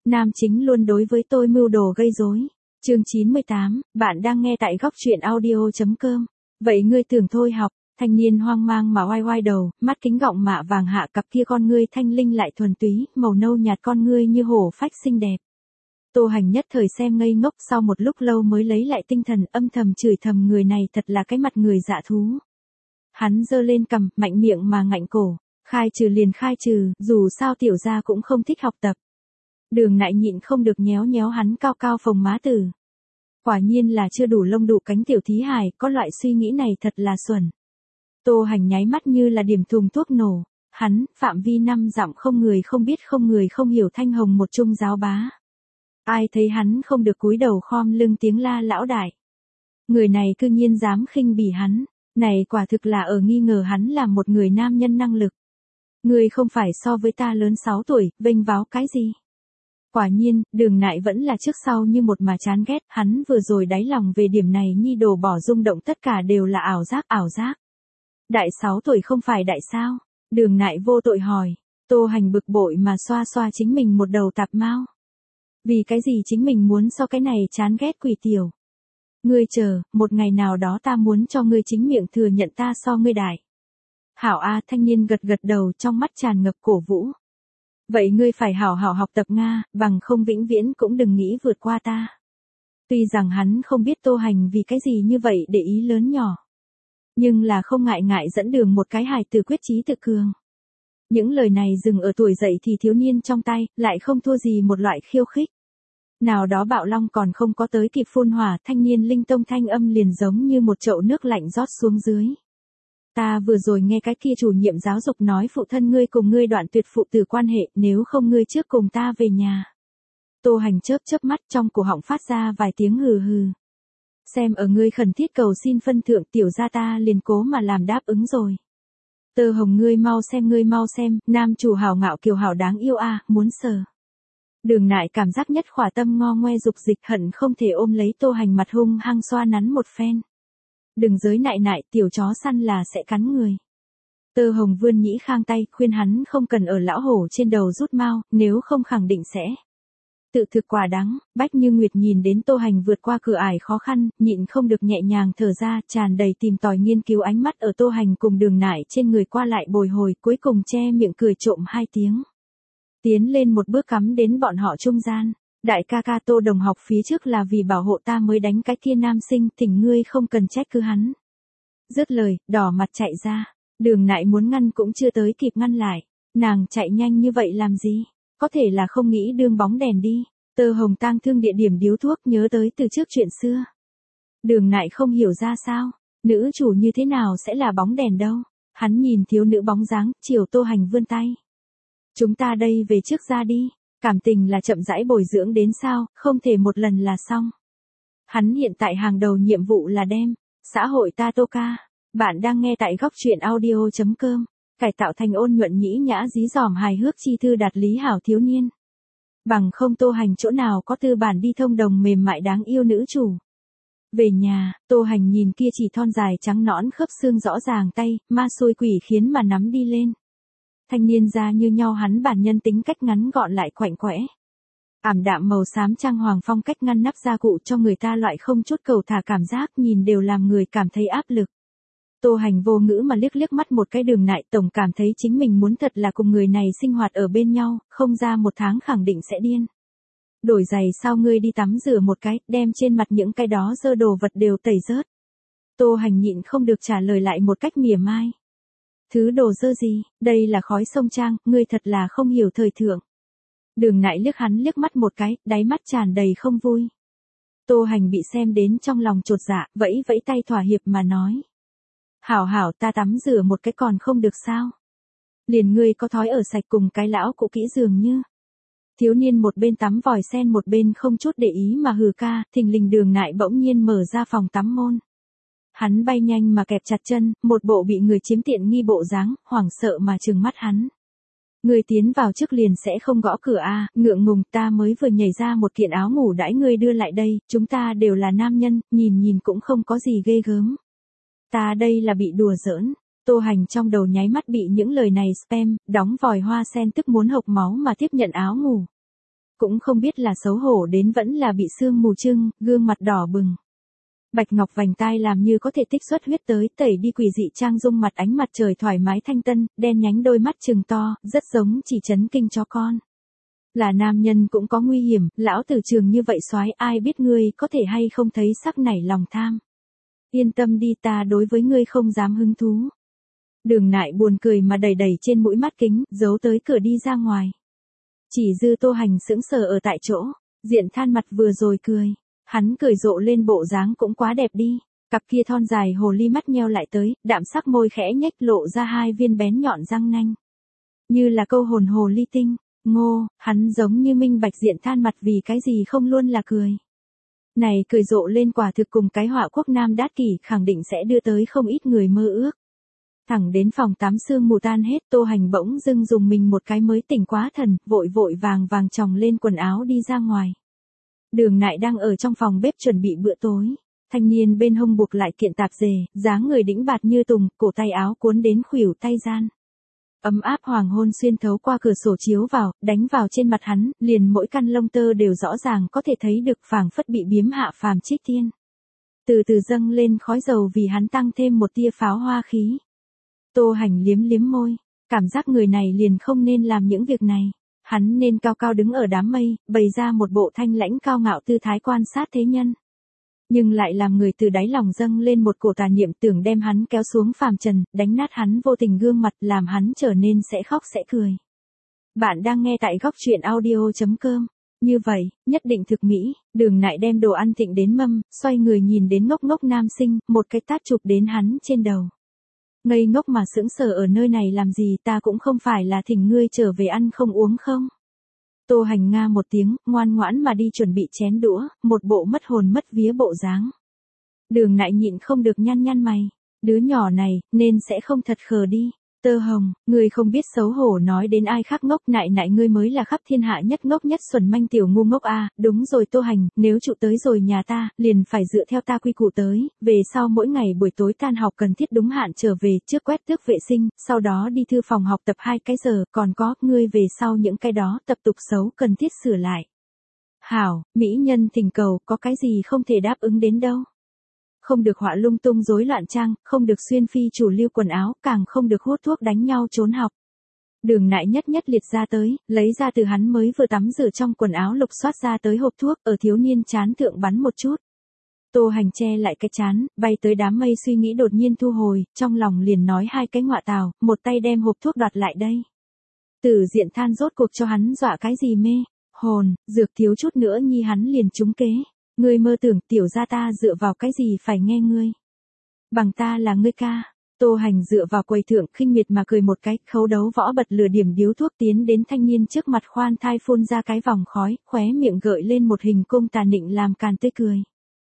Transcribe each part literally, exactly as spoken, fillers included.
Nam chính luôn đối với tôi mưu đồ gây rối. Chương chín mươi tám, bạn đang nghe tại góc truyện audio chấm com. Vậy ngươi tưởng thôi học, thanh niên hoang mang mà oai oai đầu, mắt kính gọng mạ vàng hạ cặp kia con ngươi thanh linh lại thuần túy, màu nâu nhạt con ngươi như hổ phách xinh đẹp. Tô Hành nhất thời xem ngây ngốc, sau một lúc lâu mới lấy lại tinh thần, âm thầm chửi thầm người này thật là cái mặt người dạ thú. Hắn giơ lên cằm, mạnh miệng mà ngạnh cổ, khai trừ liền khai trừ, dù sao tiểu gia cũng không thích học tập. Đường Nại nhịn không được nhéo nhéo hắn cao cao phồng má tử. Quả nhiên là chưa đủ lông đủ cánh tiểu thí hài, có loại suy nghĩ này thật là xuẩn. Tô Hành nháy mắt như là điểm thùng thuốc nổ, hắn, phạm vi năm dặm không người không biết không người không hiểu thanh hồng một trung giáo bá. Ai thấy hắn không được cúi đầu khom lưng tiếng la lão đại. Người này cư nhiên dám khinh bỉ hắn, này quả thực là ở nghi ngờ hắn là một người nam nhân năng lực. Người không phải so với ta lớn sáu tuổi, vênh váo cái gì? Quả nhiên, Đường Nại vẫn là trước sau như một mà chán ghét, hắn vừa rồi đáy lòng về điểm này nhi đồ bỏ rung động tất cả đều là ảo giác ảo giác. Đại sáu tuổi không phải đại sao? Đường Nại vô tội hỏi, Tô Hành bực bội mà xoa xoa chính mình một đầu tạp mau. Vì cái gì chính mình muốn so cái này chán ghét quỷ tiểu? Ngươi chờ, một ngày nào đó ta muốn cho ngươi chính miệng thừa nhận ta so ngươi đại. Hảo A, thanh niên gật gật đầu, trong mắt tràn ngập cổ vũ. Vậy ngươi phải hảo hảo học tập Nga, bằng không vĩnh viễn cũng đừng nghĩ vượt qua ta. Tuy rằng hắn không biết Tô Hành vì cái gì như vậy để ý lớn nhỏ. Nhưng là không ngại ngại dẫn đường một cái hài từ quyết chí tự cường. Những lời này dừng ở tuổi dậy thì thiếu niên trong tay, lại không thua gì một loại khiêu khích. Nào đó bạo long còn không có tới kịp phun hỏa, thanh niên linh tông thanh âm liền giống như một chậu nước lạnh rót xuống dưới. Ta vừa rồi nghe cái kia chủ nhiệm giáo dục nói phụ thân ngươi cùng ngươi đoạn tuyệt phụ tử quan hệ, nếu không ngươi trước cùng ta về nhà. Tô Hành chớp chớp mắt, trong cổ họng phát ra vài tiếng hừ hừ. Xem ở ngươi khẩn thiết cầu xin phân thượng, tiểu gia ta liền cố mà làm đáp ứng rồi. Tơ Hồng ngươi mau xem ngươi mau xem, nam chủ hảo ngạo kiều hảo đáng yêu a, à, muốn sờ. Đường Nại cảm giác nhất khỏa tâm ngo ngoe dục dịch, hận không thể ôm lấy Tô Hành mặt hung hăng xoa nắn một phen. Đừng giới nại nại, tiểu chó săn là sẽ cắn người. Tơ Hồng vươn nhĩ khang tay, khuyên hắn không cần ở lão hổ trên đầu rút mau, nếu không khẳng định sẽ tự thực quả đắng. Bách Như Nguyệt nhìn đến Tô Hành vượt qua cửa ải khó khăn, nhịn không được nhẹ nhàng thở ra, tràn đầy tìm tòi nghiên cứu ánh mắt ở Tô Hành cùng Đường Nại trên người qua lại bồi hồi, cuối cùng che miệng cười trộm hai tiếng. Tiến lên một bước cắm đến bọn họ trung gian. Đại ca ca Tô đồng học phía trước là vì bảo hộ ta mới đánh cái kia nam sinh, thỉnh ngươi không cần trách cứ hắn. Dứt lời, đỏ mặt chạy ra. Đường Nại muốn ngăn cũng chưa tới kịp ngăn lại. Nàng chạy nhanh như vậy làm gì? Có thể là không nghĩ đương bóng đèn đi. Tơ Hồng tang thương địa điểm điếu thuốc, nhớ tới từ trước chuyện xưa. Đường Nại không hiểu ra sao, nữ chủ như thế nào sẽ là bóng đèn đâu. Hắn nhìn thiếu nữ bóng dáng, chiều Tô Hành vươn tay. Chúng ta đây về trước ra đi. Cảm tình là chậm rãi bồi dưỡng đến sao, không thể một lần là xong. Hắn hiện tại hàng đầu nhiệm vụ là đem xã hội ta Tô ca. Bạn đang nghe tại góc truyện audio chấm com. Cải tạo thành ôn nhuận nhĩ nhã dí dỏm hài hước chi thư đạt lý hảo thiếu niên. Bằng không Tô Hành chỗ nào có tư bản đi thông đồng mềm mại đáng yêu nữ chủ. Về nhà, Tô Hành nhìn kia chỉ thon dài trắng nõn khớp xương rõ ràng tay, ma xôi quỷ khiến mà nắm đi lên. Thanh niên da như nhau, hắn bản nhân tính cách ngắn gọn lại quạnh quẽ. Ảm đạm màu xám trang hoàng phong cách ngăn nắp gia cụ cho người ta loại không chút cầu thả cảm giác, nhìn đều làm người cảm thấy áp lực. Tô Hành vô ngữ mà liếc liếc mắt một cái Đường Nại, tổng cảm thấy chính mình muốn thật là cùng người này sinh hoạt ở bên nhau, không ra một tháng khẳng định sẽ điên. Đổi giày sao, ngươi đi tắm rửa một cái, đem trên mặt những cái đó dơ đồ vật đều tẩy rớt. Tô Hành nhịn không được trả lời lại một cách mỉa mai. Thứ đồ dơ gì, đây là khói sông Trang, ngươi thật là không hiểu thời thượng. Đường Nại liếc hắn liếc mắt một cái, đáy mắt tràn đầy không vui. Tô Hành bị xem đến trong lòng chột dạ, vẫy vẫy tay thỏa hiệp mà nói. Hảo hảo, ta tắm rửa một cái còn không được sao? Liền ngươi có thói ở sạch cùng cái lão cụ kỹ dường như. Thiếu niên một bên tắm vòi sen một bên không chút để ý mà hừ ca, thình lình Đường Nại bỗng nhiên mở ra phòng tắm môn. Hắn bay nhanh mà kẹp chặt chân, một bộ bị người chiếm tiện nghi bộ dáng, hoảng sợ mà trừng mắt hắn. Ngươi tiến vào trước liền sẽ không gõ cửa a, à, ngượng ngùng, ta mới vừa nhảy ra một kiện áo ngủ đãi ngươi đưa lại đây, chúng ta đều là nam nhân, nhìn nhìn cũng không có gì ghê gớm. Ta đây là bị đùa giỡn. Tô Hành trong đầu nháy mắt bị những lời này spam, đóng vòi hoa sen tức muốn hộc máu mà tiếp nhận áo ngủ. cũng không biết là xấu hổ đến vẫn là bị sương mù trưng, gương mặt đỏ bừng. Bạch ngọc vành tai làm như có thể tích xuất huyết tới, tẩy đi quỷ dị trang dung mặt, ánh mặt trời thoải mái thanh tân, đen nhánh đôi mắt trừng to, rất giống chỉ chấn kinh chó con. Là nam nhân cũng có nguy hiểm, lão tử trường như vậy soái, ai biết ngươi có thể hay không thấy sắc nảy lòng tham. Yên tâm đi, ta đối với ngươi không dám hứng thú. Đường Nại buồn cười mà đẩy đẩy trên mũi mắt kính, giấu tới cửa đi ra ngoài. Chỉ dư Tô Hành sững sờ ở tại chỗ, Diện Than mặt vừa rồi cười. Hắn cười rộ lên, bộ dáng cũng quá đẹp đi. Cặp kia thon dài hồ ly mắt nheo lại tới, đạm sắc môi khẽ nhếch lộ ra hai viên bén nhọn răng nanh. Như là câu hồn hồ ly tinh. Ngô, hắn giống như minh bạch Diện Than mặt vì cái gì không luôn là cười. Này cười rộ lên quả thực cùng cái họa quốc nam đát kỷ khẳng định sẽ đưa tới không ít người mơ ước. Thẳng đến phòng tắm sương mù tan hết, Tô Hành bỗng dưng dùng mình một cái mới tỉnh quá thần, vội vội vàng vàng chòng lên quần áo đi ra ngoài. Đường Nại đang ở trong phòng bếp chuẩn bị bữa tối. Thanh niên bên hông buộc lại kiện tạp dề, dáng người đĩnh bạt như tùng, cổ tay áo cuốn đến khuỷu tay gian. Ấm áp hoàng hôn xuyên thấu qua cửa sổ chiếu vào, đánh vào trên mặt hắn, liền mỗi căn lông tơ đều rõ ràng có thể thấy được, phảng phất bị biếm hạ phàm trích tiên. Từ từ dâng lên khói dầu vì hắn tăng thêm một tia pháo hoa khí. Tô Hành liếm liếm môi, cảm giác người này liền không nên làm những việc này. Hắn nên cao cao đứng ở đám mây, bày ra một bộ thanh lãnh cao ngạo tư thái quan sát thế nhân. Nhưng lại làm người từ đáy lòng dâng lên một cổ tà niệm, tưởng đem hắn kéo xuống phàm trần, đánh nát hắn vô tình gương mặt, làm hắn trở nên sẽ khóc sẽ cười. Bạn đang nghe tại góc truyện audio chấm com. Như vậy, nhất định thực mỹ. Đường Nại đem đồ ăn thịnh đến mâm, xoay người nhìn đến ngốc ngốc nam sinh, một cái tát chụp đến hắn trên đầu. Ngây ngốc mà sững sờ ở nơi này làm gì, ta cũng không phải là thỉnh ngươi trở về ăn không uống không. Tô Hành nga một tiếng, ngoan ngoãn mà đi chuẩn bị chén đũa, một bộ mất hồn mất vía bộ dáng. Đường Nại nhịn không được nhăn nhăn mày, đứa nhỏ này, nên sẽ không thật khờ đi. Tơ Hồng, ngươi không biết xấu hổ nói đến ai khác ngốc, Nại Nại ngươi mới là khắp thiên hạ nhất ngốc nhất xuẩn manh tiểu ngu ngốc a. À, đúng rồi Tô Hành, nếu trụ tới rồi nhà ta, liền phải dựa theo ta quy củ tới, về sau mỗi ngày buổi tối tan học cần thiết đúng hạn trở về, trước quét tước vệ sinh, sau đó đi thư phòng học tập hai cái giờ, còn có, ngươi về sau những cái đó tập tục xấu cần thiết sửa lại. Hảo, mỹ nhân thỉnh cầu, có cái gì không thể đáp ứng đến đâu. Không được họa lung tung rối loạn trang, không được xuyên phi chủ lưu quần áo, càng không được hút thuốc đánh nhau trốn học. Đường Nại nhất nhất liệt ra tới, lấy ra từ hắn mới vừa tắm rửa trong quần áo lục soát ra tới hộp thuốc, ở thiếu niên chán thượng bắn một chút. Tô Hành che lại cái chán, bay tới đám mây suy nghĩ đột nhiên thu hồi, trong lòng liền nói hai cái ngọa tào, một tay đem hộp thuốc đoạt lại đây. Tử Diện Than rốt cuộc cho hắn dọa cái gì mê, hồn, dược thiếu chút nữa nhi hắn liền trúng kế. Ngươi mơ tưởng tiểu gia ta dựa vào cái gì phải nghe ngươi. Bằng ta là ngươi ca. Tô Hành dựa vào quầy thượng khinh miệt mà cười một cái, khấu đấu võ bật lửa điểm điếu thuốc tiến đến thanh niên trước mặt, khoan thai phun ra cái vòng khói, khóe miệng gợi lên một hình cung tà nịnh làm càn tươi cười.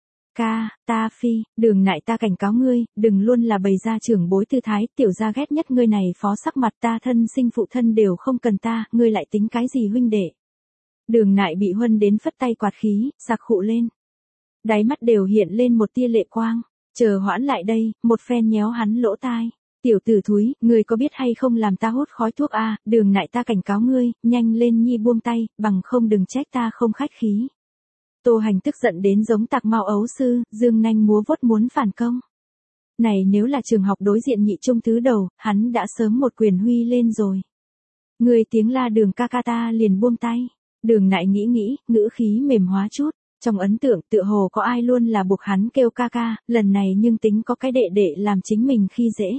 Ca, ta phi, Đường Nại ta cảnh cáo ngươi, đừng luôn là bày ra trưởng bối tư thái, tiểu gia ghét nhất ngươi này phó sắc mặt, ta thân sinh phụ thân đều không cần ta, ngươi lại tính cái gì huynh đệ. Đường Nại bị huân đến phất tay quạt khí, sặc khụ lên. Đáy mắt đều hiện lên một tia lệ quang, chờ hoãn lại đây, một phen nhéo hắn lỗ tai. Tiểu tử thúi, ngươi có biết hay không làm ta hút khói thuốc a? À, Đường Nại ta cảnh cáo ngươi, nhanh lên nhi buông tay, bằng không đừng trách ta không khách khí. Tô Hành tức giận đến giống tạc mau ấu sư, dương nanh múa vuốt muốn phản công. Này nếu là trường học đối diện nhị trung thứ đầu, hắn đã sớm một quyền huy lên rồi. Ngươi tiếng la Đường ca ca ta liền buông tay. Đường Nại nghĩ nghĩ, ngữ khí mềm hóa chút. Trong ấn tượng tựa hồ có ai luôn là buộc hắn kêu ca ca, lần này nhưng tính có cái đệ đệ làm chính mình khi dễ.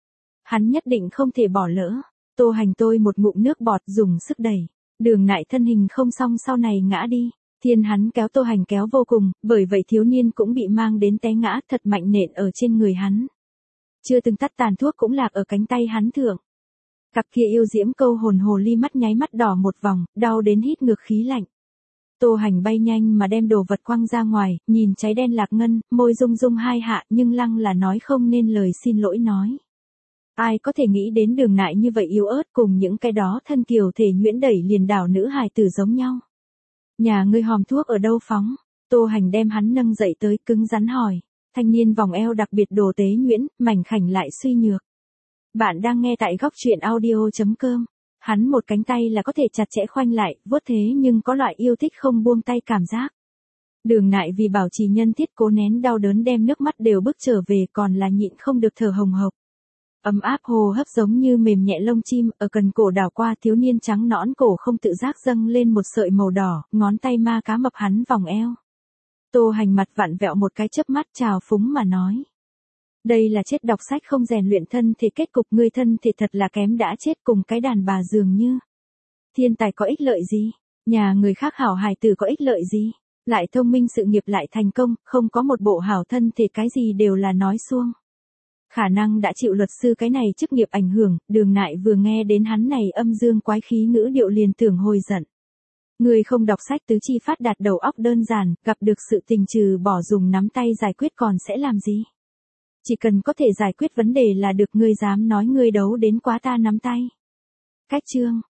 Hắn nhất định không thể bỏ lỡ. Tô Hành tôi một ngụm nước bọt dùng sức đẩy. Đường Nại thân hình không xong sau này ngã đi. Thiên hắn kéo Tô Hành kéo vô cùng, bởi vậy thiếu niên cũng bị mang đến té ngã thật mạnh nện ở trên người hắn. Chưa từng tắt tàn thuốc cũng lạc ở cánh tay hắn thượng. Cặp kia yêu diễm câu hồn hồ ly mắt nháy mắt đỏ một vòng, đau đến hít ngược khí lạnh. Tô Hành bay nhanh mà đem đồ vật quăng ra ngoài, nhìn cháy đen lạc ngân, môi rung rung hai hạ nhưng lăng là nói không nên lời xin lỗi nói. Ai có thể nghĩ đến Đường Nại như vậy yếu ớt cùng những cái đó thân kiều thể nhuyễn đẩy liền đảo nữ hài tử giống nhau. Nhà ngươi hòm thuốc ở đâu phóng? Tô Hành đem hắn nâng dậy tới cứng rắn hỏi. Thanh niên vòng eo đặc biệt đồ tế nhuyễn, mảnh khảnh lại suy nhược. Bạn đang nghe tại góc truyện audio chấm com. Hắn một cánh tay là có thể chặt chẽ khoanh lại, vuốt thế nhưng có loại yêu thích không buông tay cảm giác. Đường Nại vì bảo trì nhân thiết cố nén đau đớn đem nước mắt đều bước trở về còn là nhịn không được thở hồng hộc. Ấm áp hồ hấp giống như mềm nhẹ lông chim ở cần cổ đảo qua thiếu niên trắng nõn cổ không tự giác dâng lên một sợi màu đỏ, ngón tay ma cá mập hắn vòng eo. Tô Hành mặt vặn vẹo một cái chớp mắt trào phúng mà nói. Đây là chết đọc sách không rèn luyện thân thì kết cục ngươi thân thì thật là kém đã chết cùng cái đàn bà dường như. Thiên tài có ích lợi gì? Nhà người khác hảo hài tử có ích lợi gì? Lại thông minh sự nghiệp lại thành công, không có một bộ hảo thân thì cái gì đều là nói suông. Khả năng đã chịu luật sư cái này chức nghiệp ảnh hưởng, Đường Nại vừa nghe đến hắn này âm dương quái khí ngữ điệu liền tưởng hồi giận. Người không đọc sách tứ chi phát đạt đầu óc đơn giản, gặp được sự tình trừ bỏ dùng nắm tay giải quyết còn sẽ làm gì? Chỉ cần có thể giải quyết vấn đề là được, ngươi dám nói ngươi đấu đến quá ta nắm tay. Cách chương,